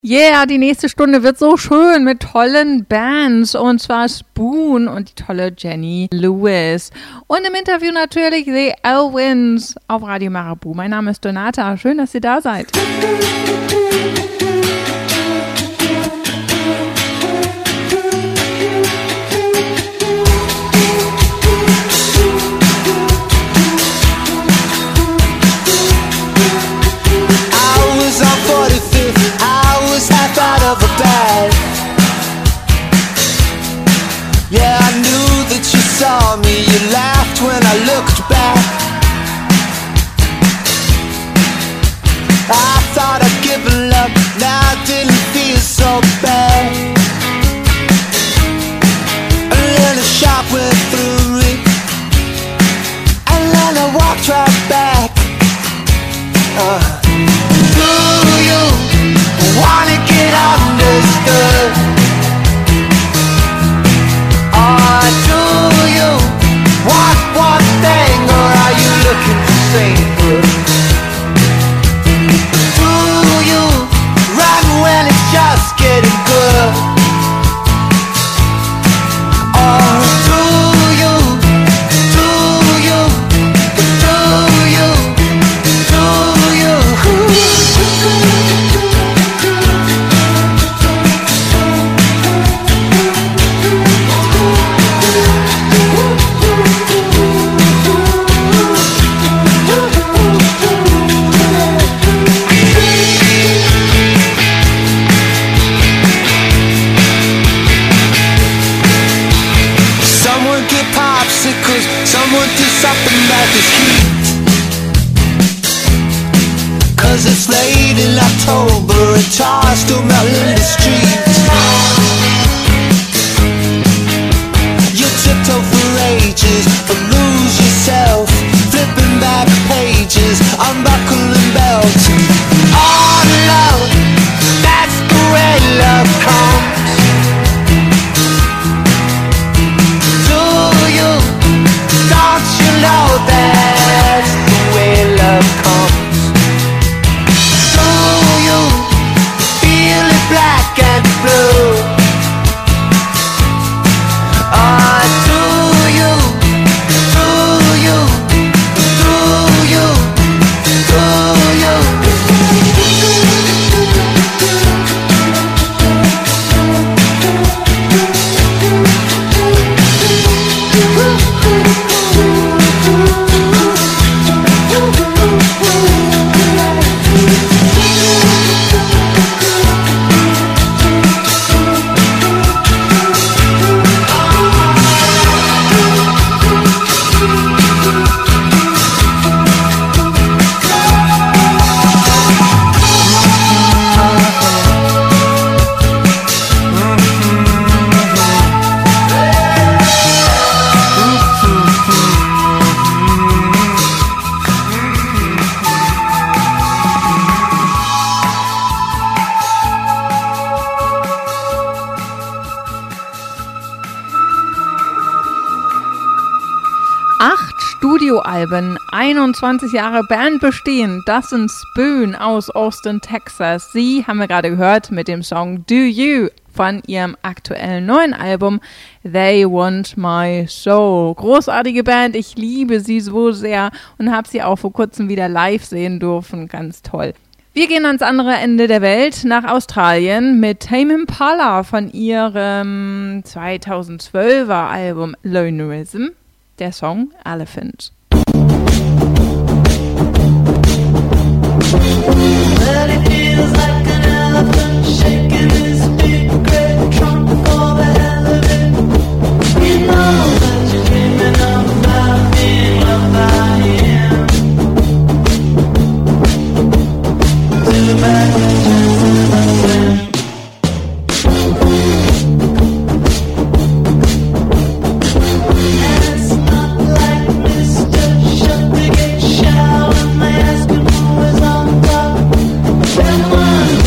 Yeah, die nächste Stunde wird so schön mit tollen Bands, und zwar Spoon und die tolle Jenny Lewis. Und im Interview natürlich The Elwins auf Radio Marabu. Mein Name ist Donata. Schön, dass ihr da seid. Out of a bed. Yeah, I knew that you saw me. You laughed when I looked back. I thought I'd given up. Now it didn't feel so bad. And then a shot went through me, and then I walked right back. Do you wanna get understood? Or do you want one thing, or are you looking for sainthood? Do you run when it's just getting good? Or do you someone do something about this heat? 'Cause it's late in October and tars still melting in the streets. You tiptoe for ages and lose yourself, flipping back pages, unbuckling belts. Oh love, that's the way love comes. Know that's the way love comes. Do you feel it black and blue? Or do you Studioalben, 21 Jahre Band bestehen, das sind Spoon aus Austin, Texas. Sie haben wir gerade gehört mit dem Song Do You von ihrem aktuellen neuen Album They Want My Soul. Großartige Band, ich liebe sie so sehr und habe sie auch vor kurzem wieder live sehen dürfen, ganz toll. Wir gehen ans andere Ende der Welt, nach Australien, mit Tame Impala von ihrem 2012er Album Lonerism. Der Song Elephant. But it feels like an elephant shaking his big great trunk for the hell of it. You know that you're dreaming about being loved by him. Too bad your chances are slim. Shut the gate, shout, and they ask him who is on top. Come on.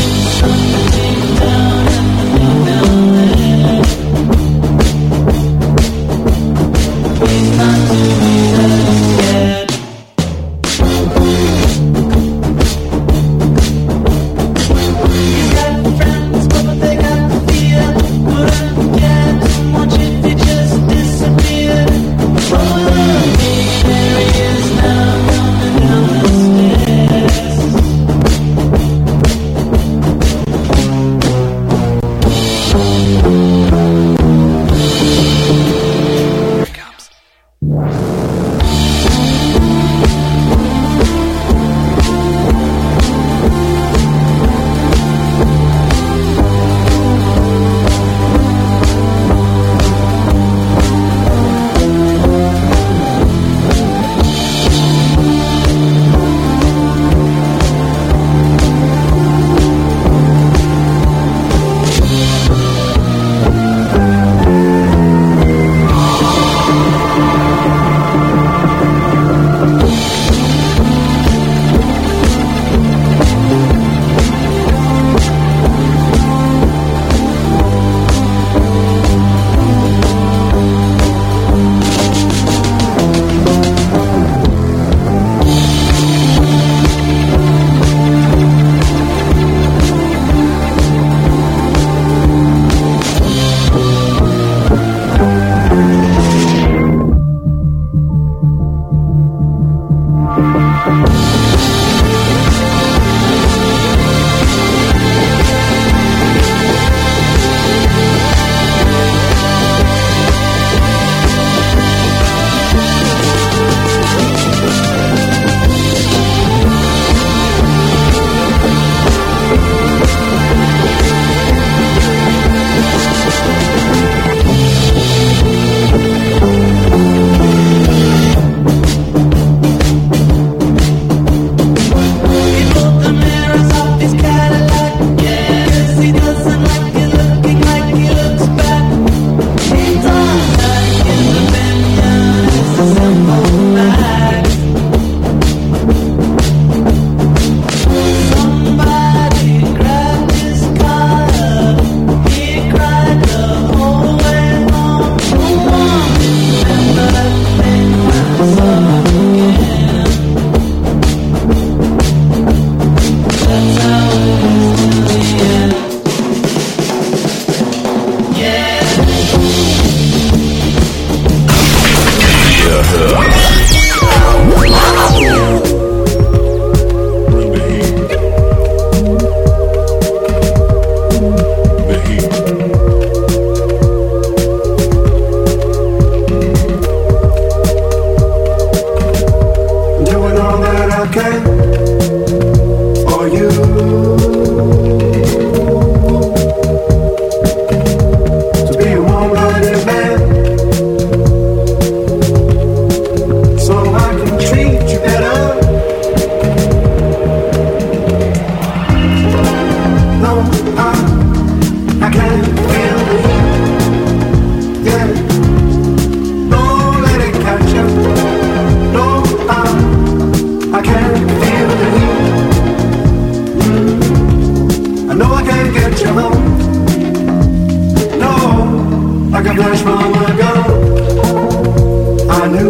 you home. No, like a flash from a gun. I knew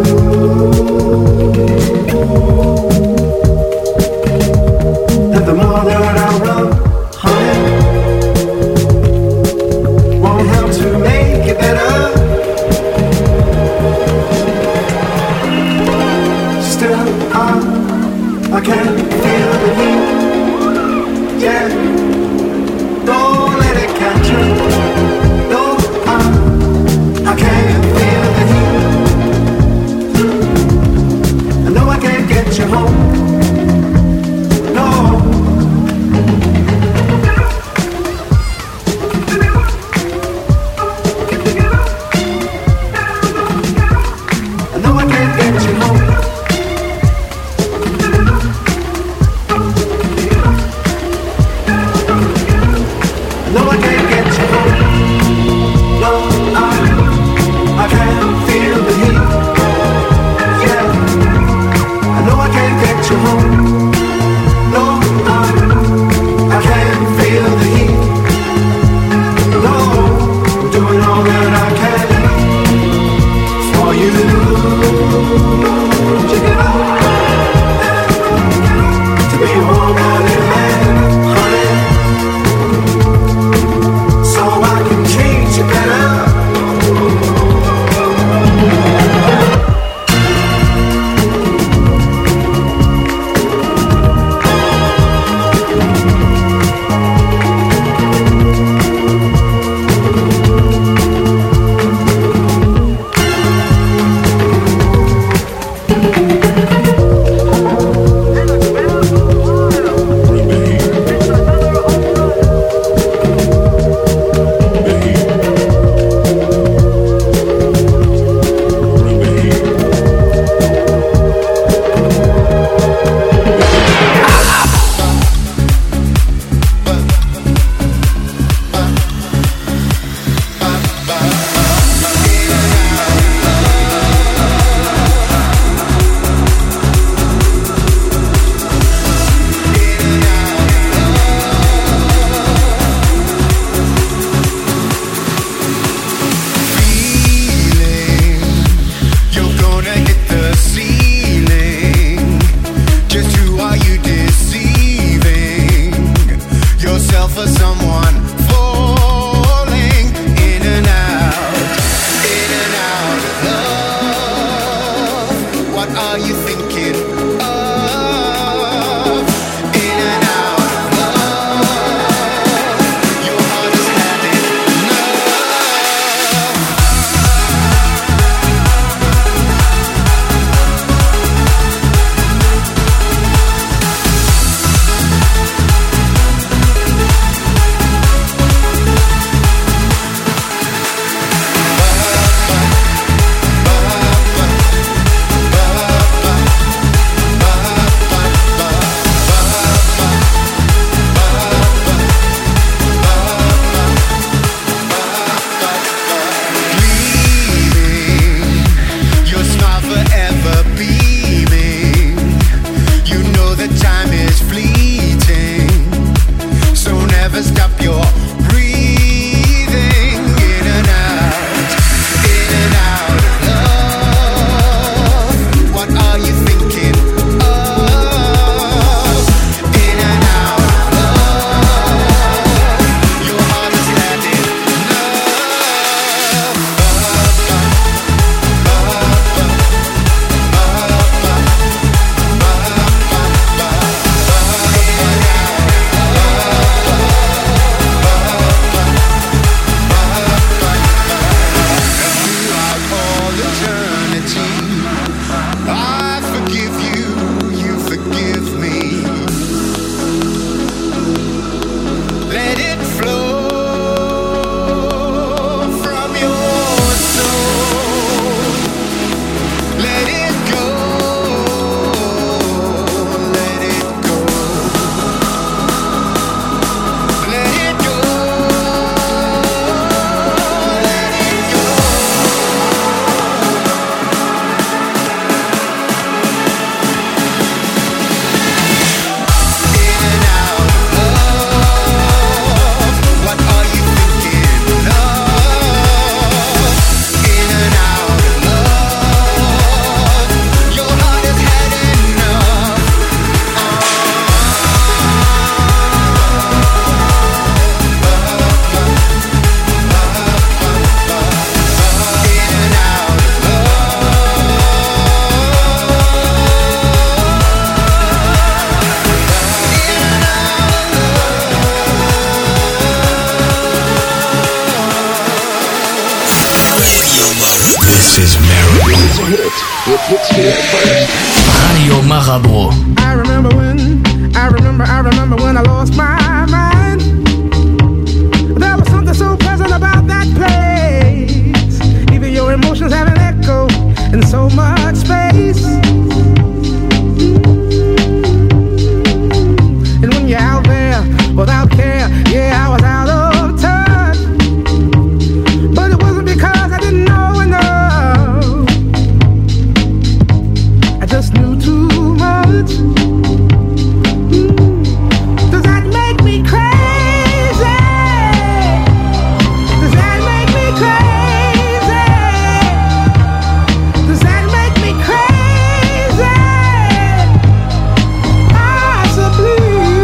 that the more that I run, honey, won't help to make it better. Still, I can't feel the heat. Yeah, don't let it catch you. No, I can't feel the heat. I know I can't get you home. No. I know I can't get you home. No, I can't get you home. No, I can't feel the heat. Yeah, I know I can't get you home. No, I can't feel the heat. No, I'm doing all that I can for you. Check it out. To be a woman, honey. So I can treat you better. This is Marabout. Radio Marabout. I remember when I lost my mind. There was something so pleasant about that place. Even your emotions have an echo in so much space. And when you're out there without care, yeah, I was out of touch. But it wasn't because I didn't know enough. I just knew too much. Does that make me crazy? Does that make me crazy? Does that make me crazy? Possibly.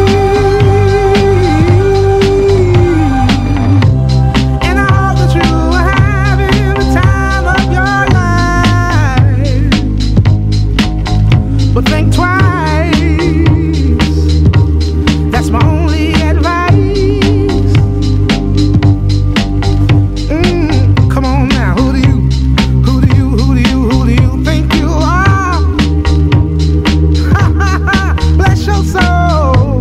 And I hope that you are having the time of your life. But think twice. That's my only advice. Come on now, who do you think you are? Bless your soul.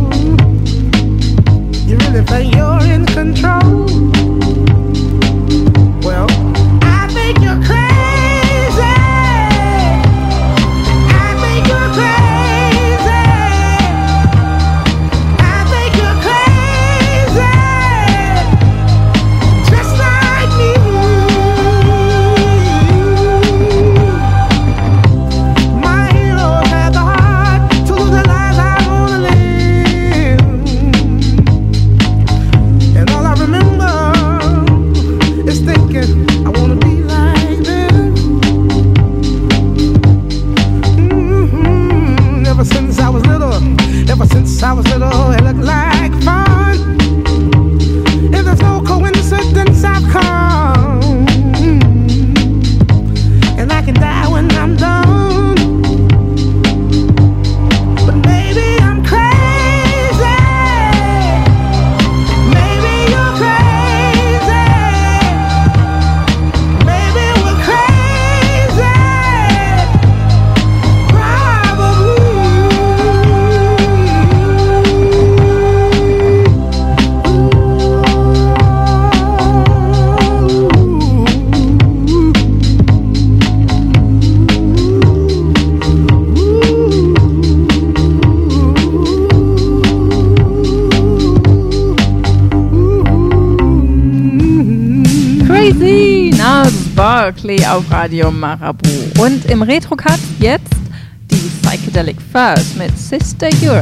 You really think you're in control? Well, I think you're crazy. I think you're crazy. I think you're crazy. Just like me. My heroes had the heart to lose the lives I wanna live. And all I remember is thinking I wanna be like them. Ever since I was little, it looked like fun. If there's no coincidence, I've come. And I can die when I'm done. But maybe I'm crazy. Maybe you're crazy. Maybe we're crazy. Crazy Nas Barkley auf Radio Marabout. Und im Retro-Cut jetzt die Psychedelic Furs mit Sister Europe.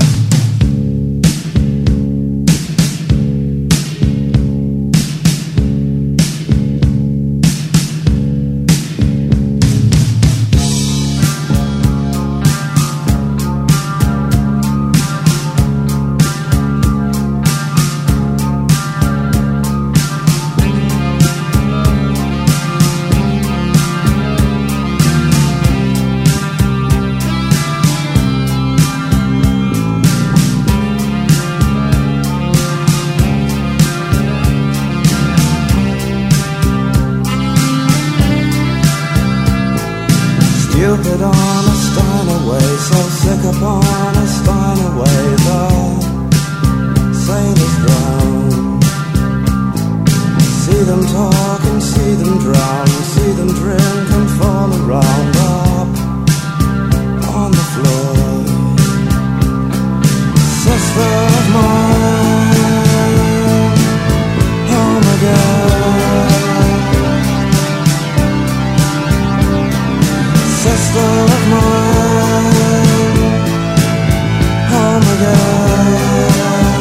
Stupid on a Steiner way, so sick upon a Steiner way, the sailors drown. See them talk and see them drown, see them drink and fall around up on the floor. Sister of mine, home again. Sister of mine, home again.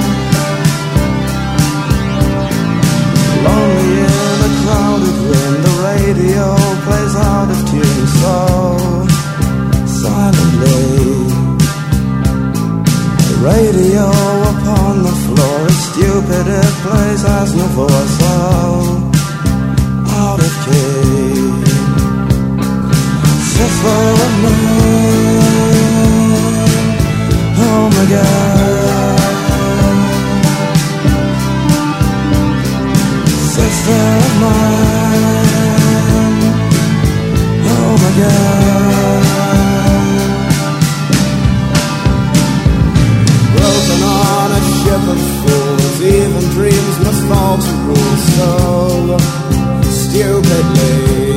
Lonely in a crowded room, the radio plays out of tune so silently. The radio upon the floor is stupid, it plays as Navour so out of key. Sister of mine, home again. Sister of mine, again. Broken on a ship of fools, even dreams must fall to rules so stupidly.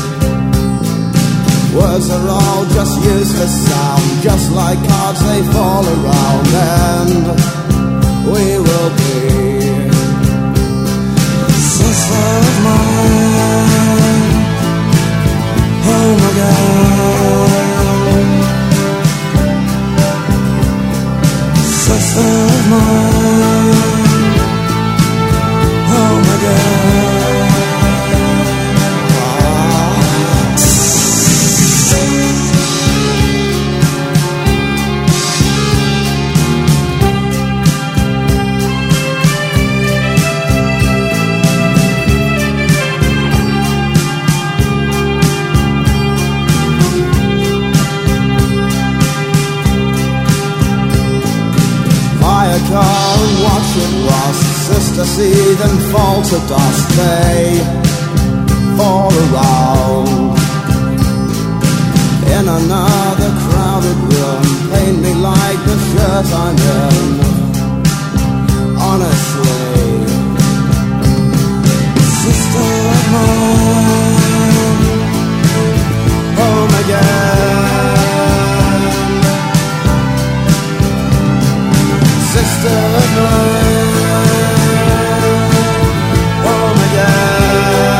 Words are all just useless sound, just like cards they fall around, and we will be sister of mine, home again. Sister of mine, home again. Car and watch it rust, sister, see them fall to dust. They fall around in another crowded room. Paint me like the shirt I'm in, honestly. Sister of mine, home again. Sister of mine, home again.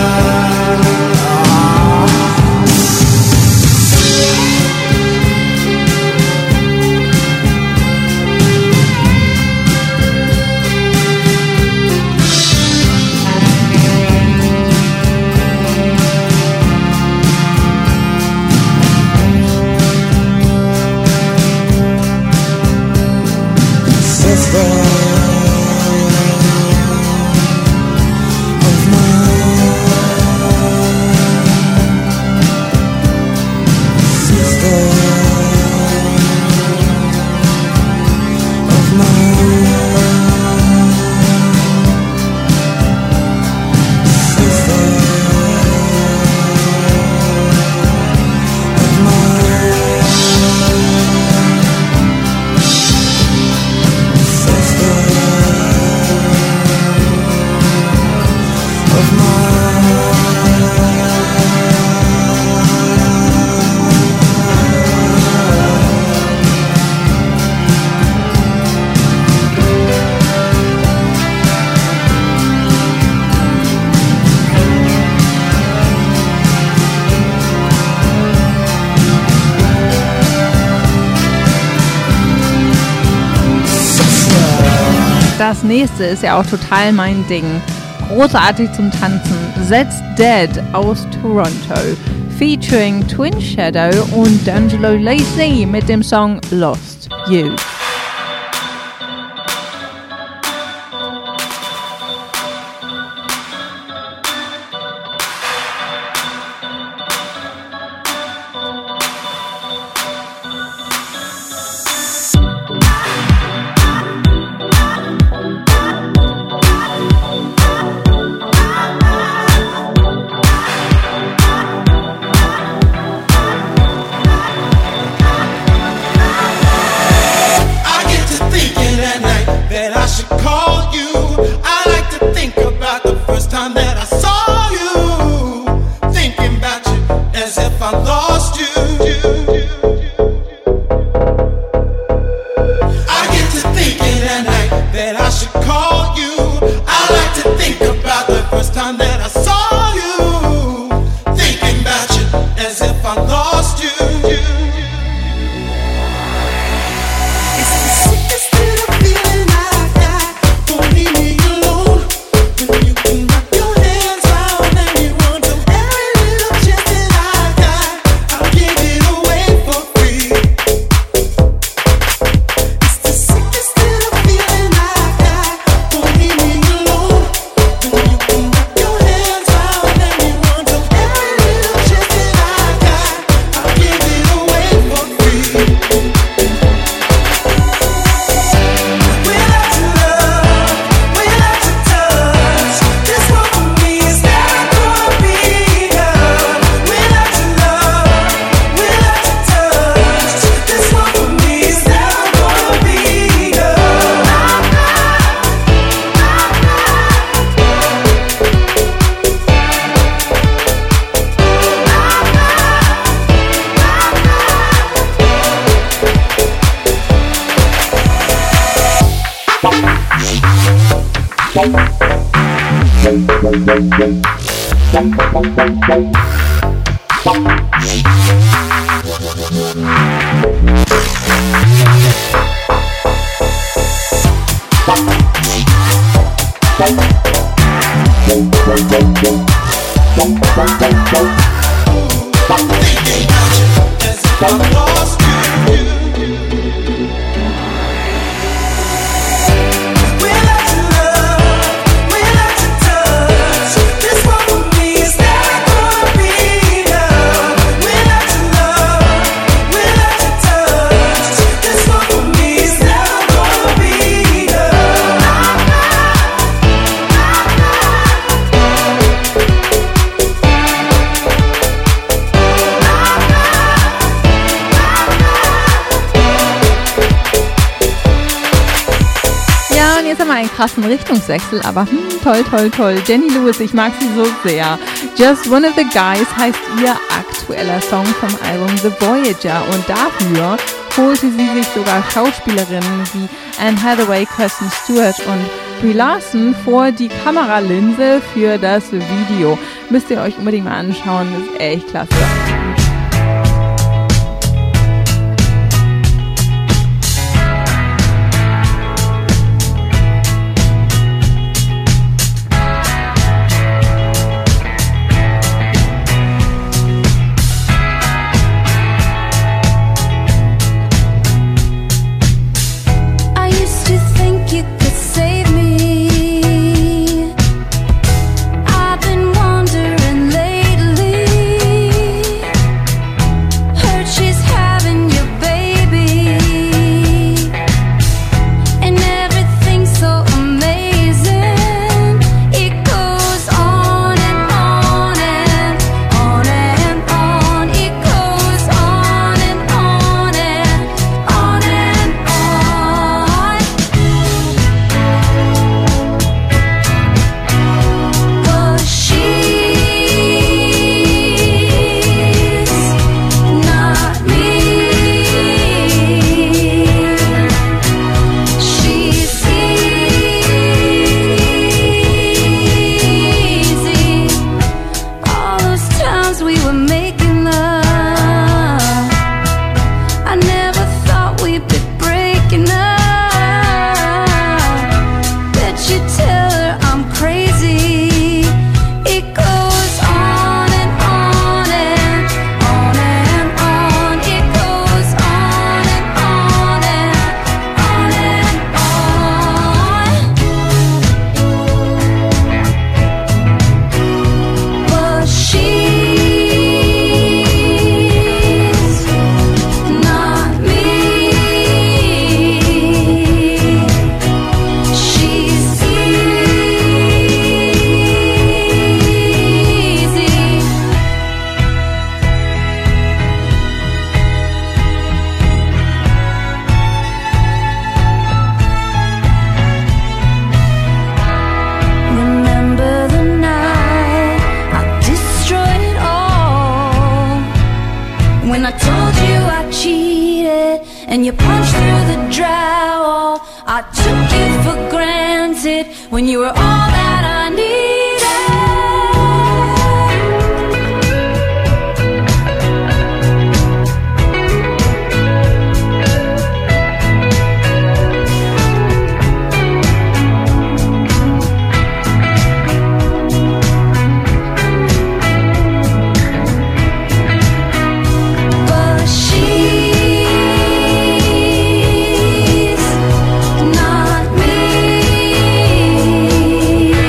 Das nächste ist ja auch total mein Ding. Großartig zum Tanzen. That's Dead aus Toronto. Featuring Twin Shadow und D'Angelo Lacey mit dem Song Lost You. Einen krassen Richtungswechsel, aber toll, toll, toll. Jenny Lewis, ich mag sie so sehr. Just One of the Guys heißt ihr aktueller Song vom Album The Voyager und dafür holte sie sich sogar Schauspielerinnen wie Anne Hathaway, Kirsten Stewart und Brie Larson vor die Kameralinse für das Video. Müsst ihr euch unbedingt mal anschauen, das ist echt klasse. and you punched through the drywall. I took you for granted when you were all that I needed. She's not me.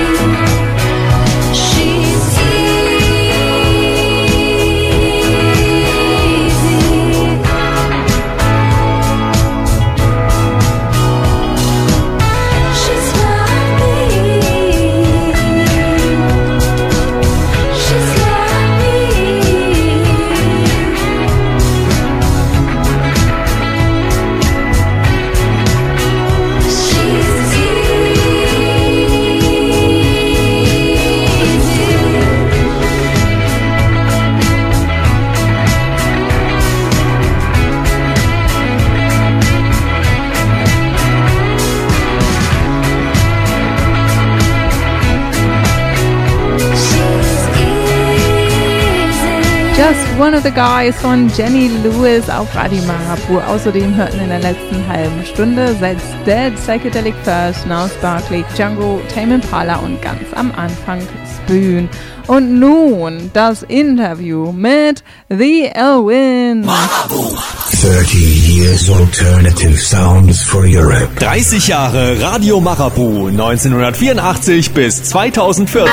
Das One of the Guys von Jenny Lewis auf Radio Marabou. Außerdem hörten in der letzten halben Stunde That's Dead, Psychedelic First, Niles Barkley, Django, Tame Impala und ganz am Anfang Spoon. Und nun das Interview mit The Elwins. 30 years alternative sounds for Europe. 30 Jahre Radio Marabou, 1984 bis 2014.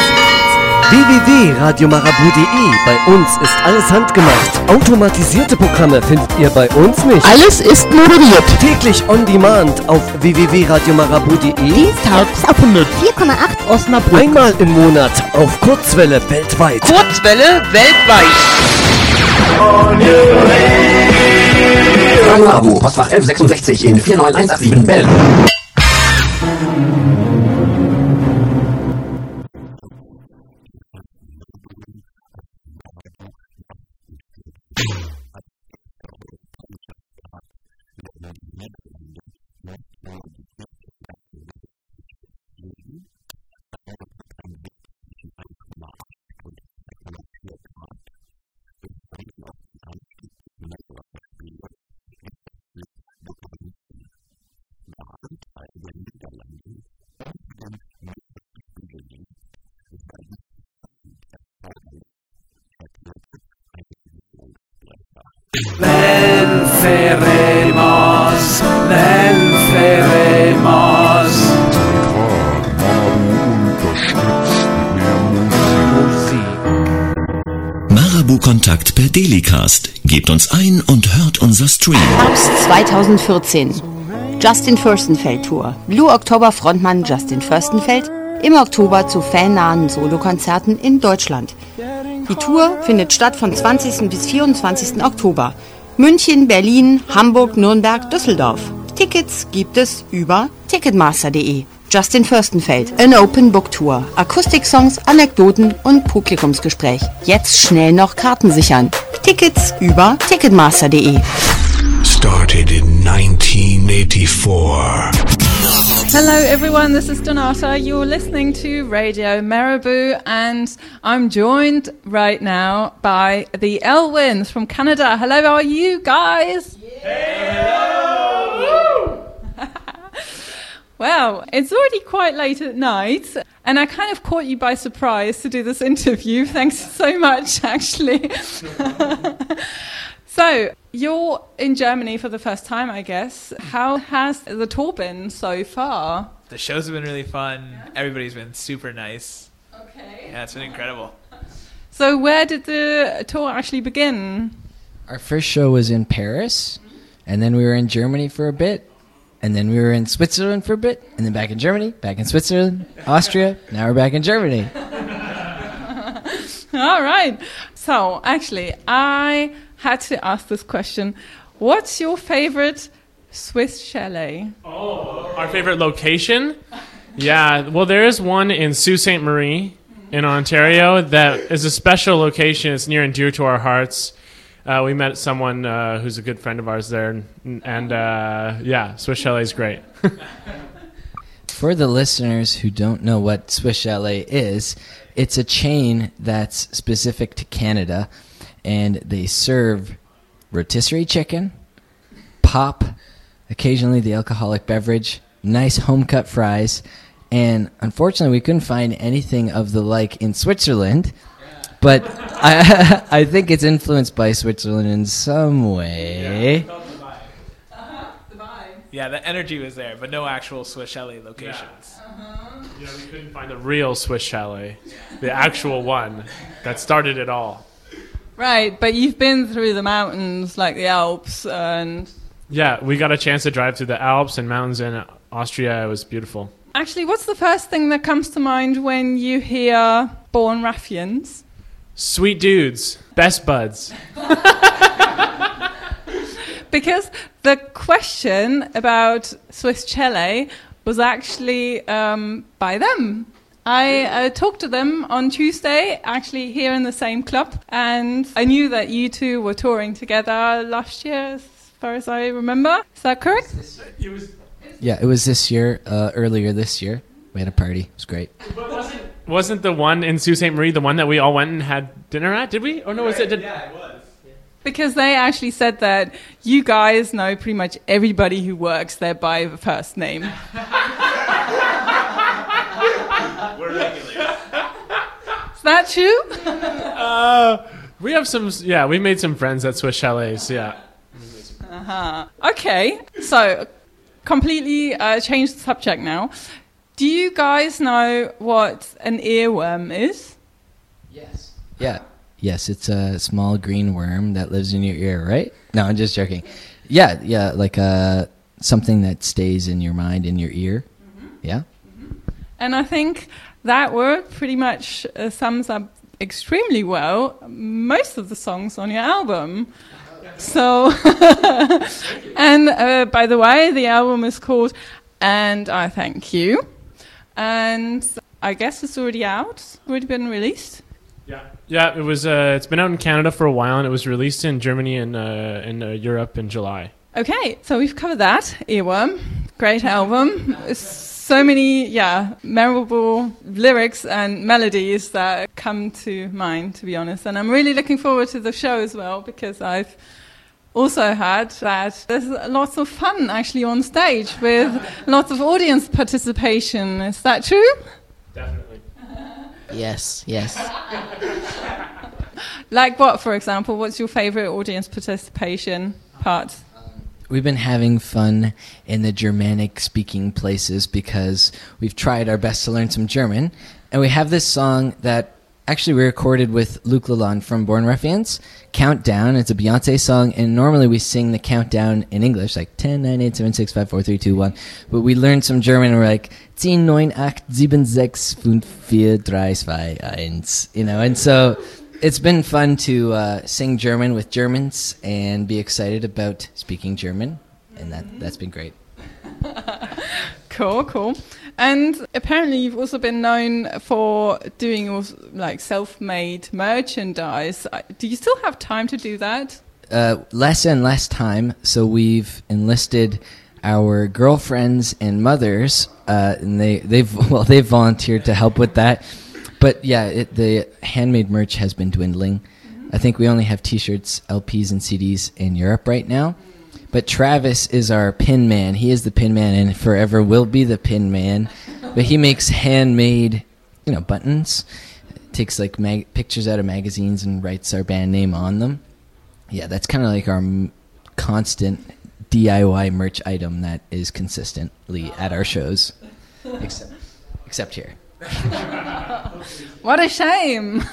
www.radiomarabou.de. Bei uns ist alles handgemacht. Automatisierte Programme findet ihr bei uns nicht. Alles ist moderiert. Täglich on demand auf www.radiomarabou.de. Dienstags auf 104,8 Osnabrück. Einmal im Monat auf Kurzwelle weltweit. Kurzwelle weltweit. Radio Marabou, Postfach 1166 in 49187 Bell. Marabou-Kontakt per Delicast. Gebt uns ein und hört unser Stream. Herbst 2014. Justin Furstenfeld Tour. Blue October Frontmann Justin Furstenfeld im Oktober zu fannahen Solokonzerten in Deutschland. Die Tour findet statt von 20. bis 24. Oktober. München, Berlin, Hamburg, Nürnberg, Düsseldorf. Tickets gibt es über ticketmaster.de. Justin Furstenfeld, an Open Book Tour. Akustik-Songs, Anekdoten und Publikumsgespräch. Jetzt schnell noch Karten sichern. Tickets über ticketmaster.de. Started in 1984. Hello everyone, this is Donata. You're listening to Radio Marabou and I'm joined right now by the Elwins from Canada. Hello, how are you guys? Hello! Well, it's already quite late at night and I kind of caught you by surprise to do this interview. Thanks so much, actually. So, you're in Germany for the first time, I guess. How has the tour been so far? The shows have been really fun. Everybody's been super nice. Okay. Yeah, it's been incredible. So where did the tour actually begin? Our first show was in Paris, and then we were in Germany for a bit, and then we were in Switzerland for a bit, and then back in Germany, back in Switzerland, Austria, now we're back in Germany. All right. So, actually, I had to ask this question. What's your favorite Swiss chalet? Oh, our favorite location? Yeah, well, there is one in Sault Ste. Marie in Ontario that is a special location. It's near and dear to our hearts. We met someone who's a good friend of ours there, and yeah, Swiss Chalet is great. For the listeners who don't know what Swiss Chalet is, it's a chain that's specific to Canada, and they serve rotisserie chicken, pop, occasionally the alcoholic beverage, nice home-cut fries, and unfortunately we couldn't find anything of the like in Switzerland, but I think it's influenced by Switzerland in some way. Yeah, the energy was there, but no actual Swiss Chalet locations. Yeah, we couldn't find the real Swiss Chalet, the actual one that started it all. Right, but you've been through the mountains, like the Alps, and... Yeah, we got a chance to drive through the Alps and mountains in Austria. It was beautiful. Actually, what's the first thing that comes to mind when you hear Born Ruffians? Sweet dudes, best buds. Because the question about Swiss Chalet was actually by them. I talked to them on Tuesday, actually here in the same club, and I knew that you two were touring together last year, as far as I remember. Is that correct? Yeah, it was this year, earlier this year. We had a party. It was great. But Wasn't the one in Sault Ste. Marie the one that we all went and had dinner at? Did we? Or no, was it? Yeah, it was. Because they actually said that you guys know pretty much everybody who works there by the first name. We're regulars. Is that true? We have some. Yeah, we made some friends at Swiss Chalets. Yeah. Okay, so completely change the subject now. Do you guys know what an earworm is? Yes. Yeah. Yes, it's a small green worm that lives in your ear, right? No, I'm just joking. Yeah, like something that stays in your mind, in your ear. Mm-hmm. Yeah. Mm-hmm. And I think that word pretty much sums up extremely well most of the songs on your album. So, and by the way, the album is called And I Thank You. And I guess it's already out, already been released. Yeah, it was. It's been out in Canada for a while, and it was released in Germany and in Europe in July. Okay, so we've covered that. Earworm, great album. So many, memorable lyrics and melodies that come to mind, to be honest. And I'm really looking forward to the show as well, because I've also heard that there's lots of fun actually on stage with lots of audience participation. Is that true? Definitely. Yes. Like what, for example? What's your favorite audience participation part? We've been having fun in the Germanic-speaking places because we've tried our best to learn some German. And we have this song that actually we recorded with Luc Lalonde from Born Ruffians, Countdown. It's a Beyonce song, and normally we sing the countdown in English, like 10, 9, 8, 7, 6, 5, 4, 3, 2, 1. But we learned some German, and we're like, 10, 9, 8, 7, 6, 5, 4, 3, 2, 1. You know, and so it's been fun to sing German with Germans and be excited about speaking German, and that's been great. Cool. And apparently you've also been known for doing like self-made merchandise. Do you still have time to do that? Less and less time. So we've enlisted our girlfriends and mothers, and they've volunteered to help with that. But yeah, the handmade merch has been dwindling. Mm-hmm. I think we only have T-shirts, LPs, and CDs in Europe right now. But Travis is our pin man. He is the pin man and forever will be the pin man. But he makes handmade, buttons. Takes like pictures out of magazines and writes our band name on them. Yeah, that's kind of like our constant DIY merch item that is consistently at our shows. Except here. What a shame.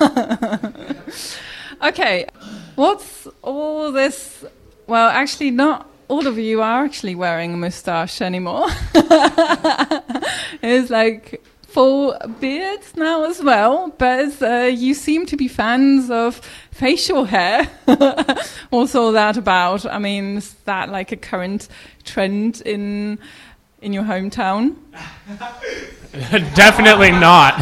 Okay, what's all this? Well, actually, not all of you are actually wearing a moustache anymore. It's like full beards now as well, but you seem to be fans of facial hair. What's all that about? I mean, is that like a current trend in your hometown? Definitely not.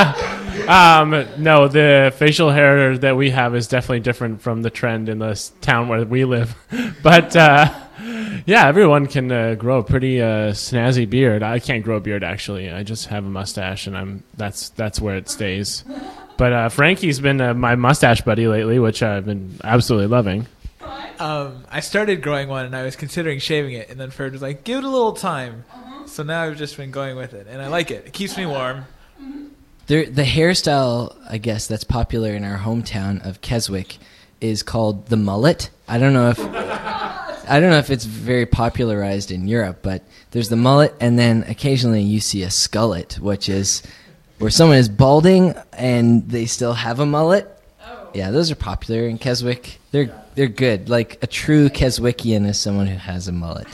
No, the facial hair that we have is definitely different from the trend in this town where we live. But yeah, everyone can grow a pretty snazzy beard. I can't grow a beard actually. I just have a mustache, and that's where it stays. But Frankie's been my mustache buddy lately, which I've been absolutely loving. I started growing one, and I was considering shaving it, and then Ferd was like, "Give it a little time." So now I've just been going with it, and I like it. It keeps me warm. The hairstyle, I guess, that's popular in our hometown of Keswick is called the mullet. I don't know if it's very popularized in Europe, but there's the mullet, and then occasionally you see a skullet, which is where someone is balding and they still have a mullet. Oh. Yeah, those are popular in Keswick. They're good. Like a true Keswickian is someone who has a mullet.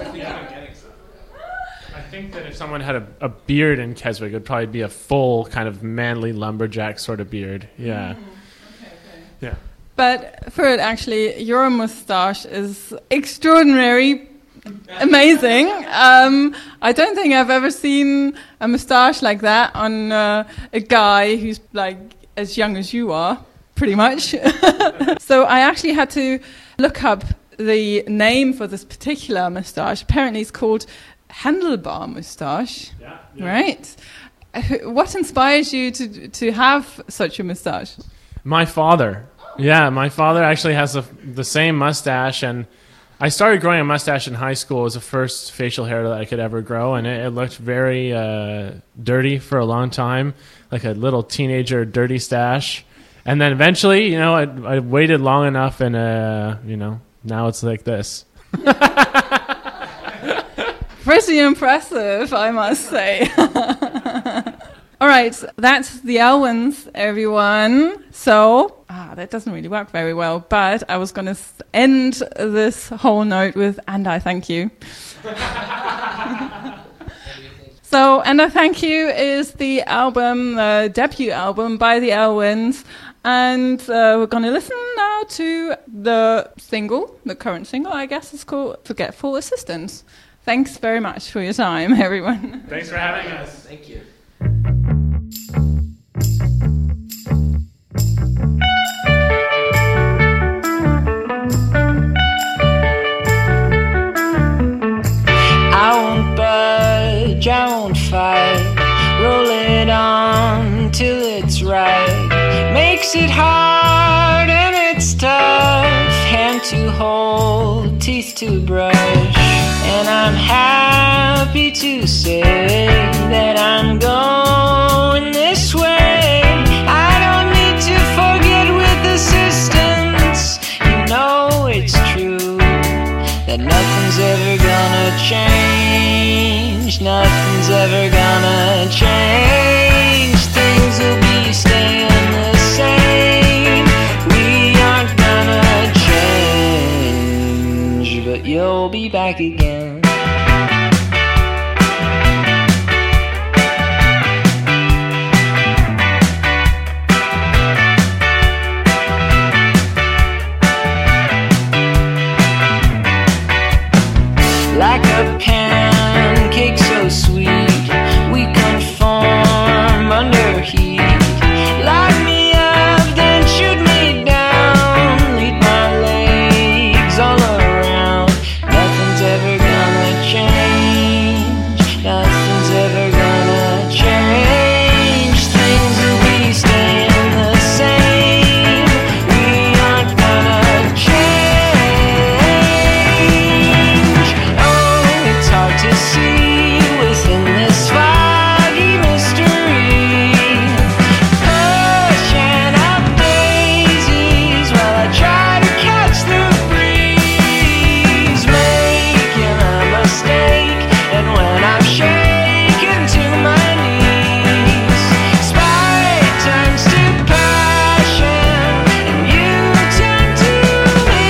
I think that if someone had a beard in Keswick, it would probably be a full kind of manly lumberjack sort of beard. Yeah. Okay. Yeah. But Ferd, actually, your mustache is extraordinary, amazing. I don't think I've ever seen a mustache like that on a guy who's like as young as you are, pretty much. So I actually had to look up the name for this particular mustache. Apparently it's called handlebar mustache, right? What inspires you to have such a mustache? My father. Yeah, my father actually has the same mustache, and I started growing a mustache in high school. It was the first facial hair that I could ever grow, and it looked very dirty for a long time, like a little teenager dirty stash. And then eventually, I waited long enough, and now it's like this. Pretty impressive, I must say. All right, that's the Elwins, everyone. So, that doesn't really work very well, but I was going to end this whole note with, and I thank you. So, And I Thank You is the album, the debut album by the Elwins. And we're going to listen now to the current single, I guess it's called Forgetful Assistance. Thanks very much for your time, everyone. Thanks for having us. Thank you. I won't budge, I won't fight. Roll it on till it's right. Makes it hard and it's tough. Hand to hold, teeth to brush. And I'm happy to say that I'm going this way. I don't need to forget with assistance. You know it's true that nothing's ever gonna change. Nothing's ever gonna change. Things will be staying the same. We aren't gonna change, but you'll be back again. Like a pancake so sweet, we conform under heat. Lock me up, then shoot me down. Lead my legs all around. Nothing's ever gonna change. Nothing's ever gonna change. Things will be staying the same. We aren't gonna change. It's hard to see within this foggy mystery. Pushing up daisies while I try to catch the breeze. Making a mistake, and when I'm shaken to my knees, spite turns to passion, and you turn to me.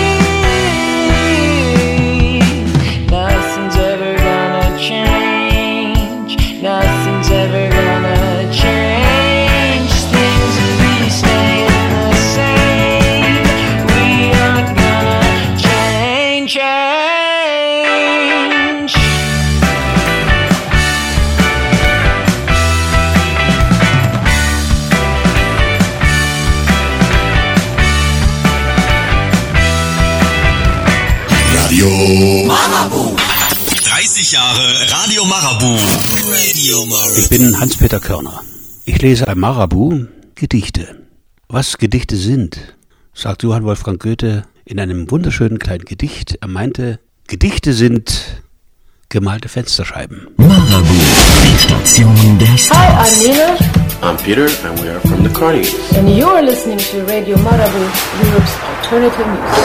Nothing's ever gonna change. Nothing's ever gonna change. Things will be staying the same. We aren't gonna change. Radio Marabu. 30 Jahre Radio Marabu. Ich bin Hans-Peter Körner. Ich lese bei Marabu Gedichte. Was Gedichte sind, sagt Johann Wolfgang Goethe in einem wunderschönen kleinen Gedicht. Er meinte, Gedichte sind gemalte Fensterscheiben. Marabu, die Station der Stars. Hi, I'm Nina. I'm Peter, and we are from the Cardigans. And you're listening to Radio Marabu, Europe's alternative music.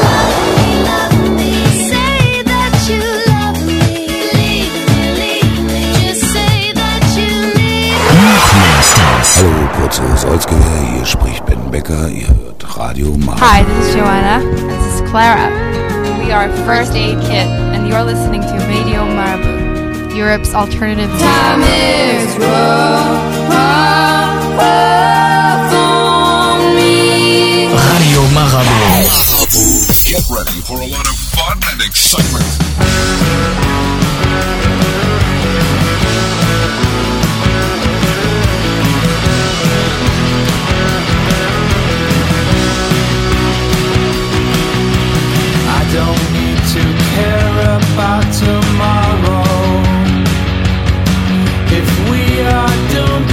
Hallo, kurzes Holzgewehr, hier spricht Ben Becker, ihr hört Radio Marabu. Hi, this is Joanna, and this is Clara. We are First Aid Kit, and you're listening to Radio Marabu, Europe's alternative music. Time is for me. Radio Marabu. Get ready for a lot of fun and excitement. Don't need to care about tomorrow if we are doomed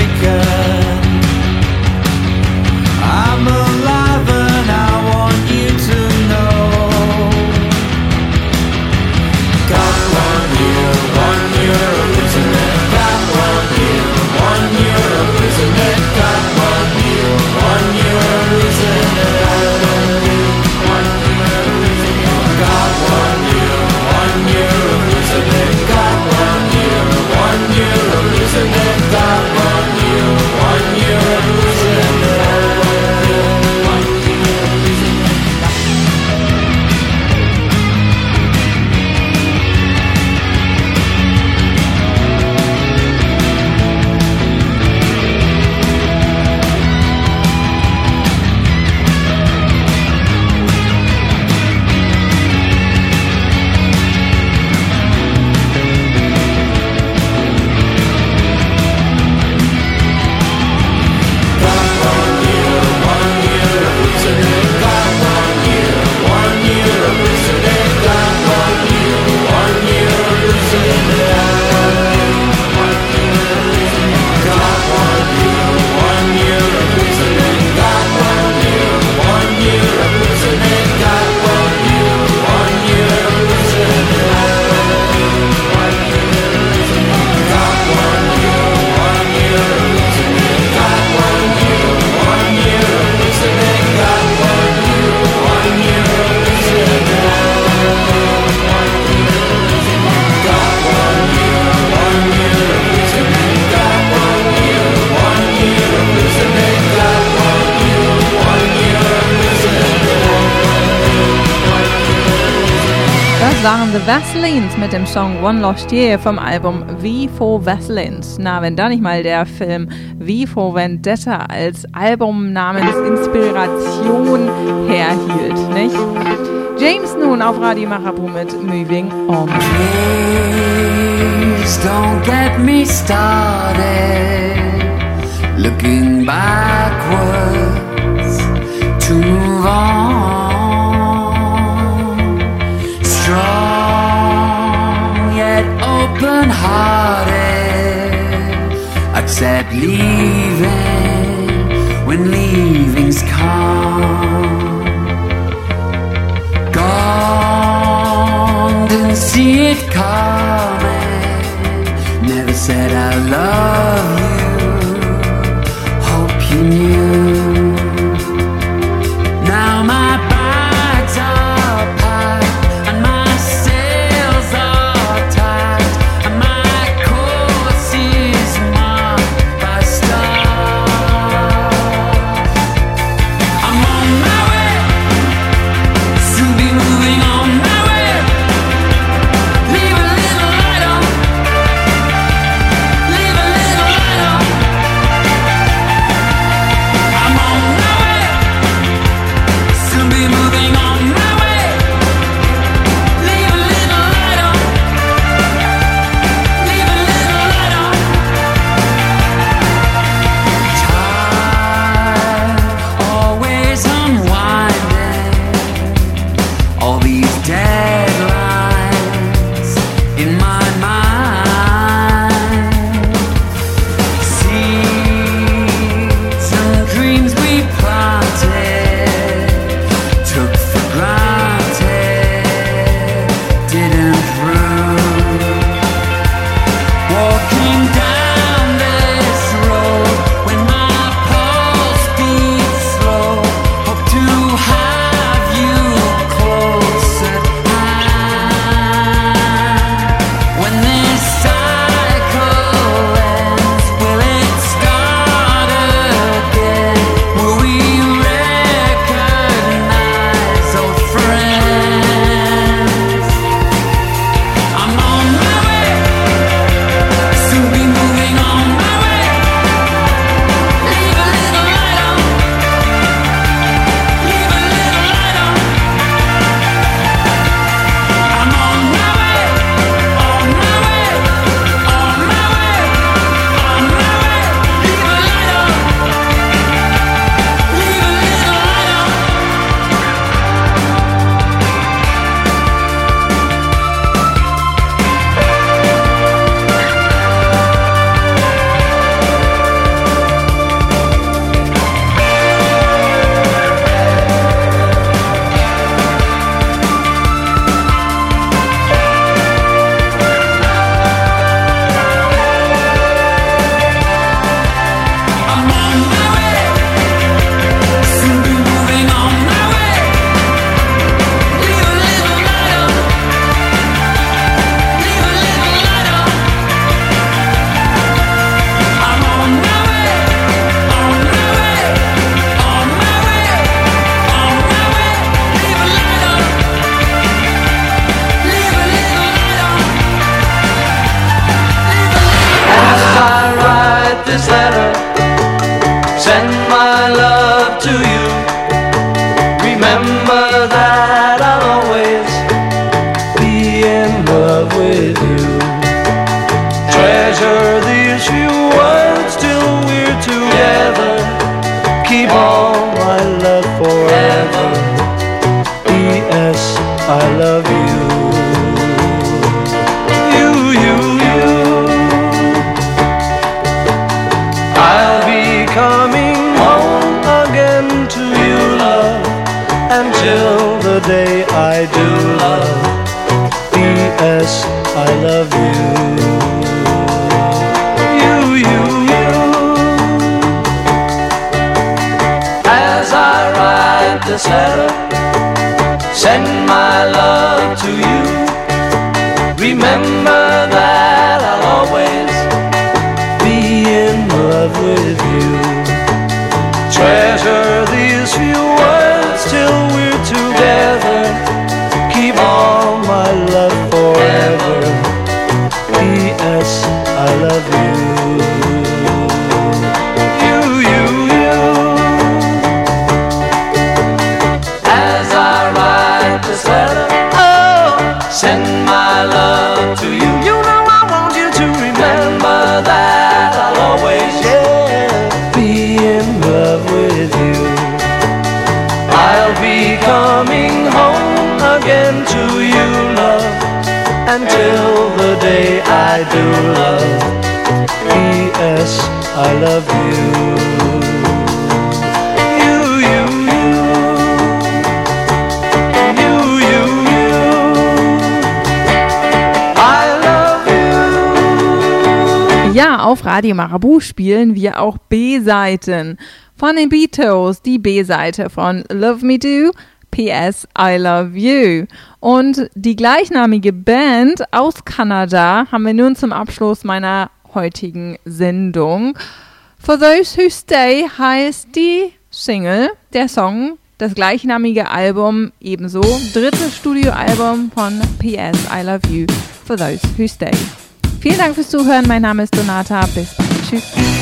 taken. I'm alive and I want you to know. Got 1 year, 1 year of losing it. Got 1 year, 1 year of losing it. Got 1 year, 1 year of losing it. Got 1 year, 1 year of losing it. Got 1 year, 1 year of losing it. Got 1 year, 1 year of losing it. Waren The Vaselines mit dem Song One Lost Year vom Album V for Vaselines. Na, wenn da nicht mal der Film V for Vendetta als Albumnamensinspiration herhielt, nicht? James nun auf Radio Marabu mit Moving On. Please don't get me started looking backwards to move on. Strong yet open-hearted, accept leaving when leavings come. Gone, didn't see it coming, never said I love you, hope you knew. Now my bags are packed and my sails are tacked and my course is marked by stars. I'm on my way, soon be moving on my way. Leave a little light on, leave a little light on. letter, send my love to you. Remember that I'll always be in love with you. Treasure these few words till we're together. Keep all my love forever. P.S. I love you. I'll be coming home again to you, love, until the day I do, love. P.S. I love you. As I write this letter, send my love to you. Remember that I'll always be in love with you. Treasure these few words till we're together. Keep all my love forever. P.S. I love you. As I write this letter, oh, send my love to you. You know I want you to remember that I'll always, be in love with you. I'll be coming home again to you, love, until the day I do, love. P.S. I love you. Ja, auf Radio Marabu spielen wir auch B-Seiten. Von den Beatles, die B-Seite von Love Me Do, P.S. I Love You. Und die gleichnamige Band aus Kanada haben wir nun zum Abschluss meiner heutigen Sendung. For Those Who Stay heißt die Single, der Song, das gleichnamige Album ebenso. Drittes Studioalbum von P.S. I Love You, For Those Who Stay. Vielen Dank fürs Zuhören. Mein Name ist Donata. Bis bald. Tschüss.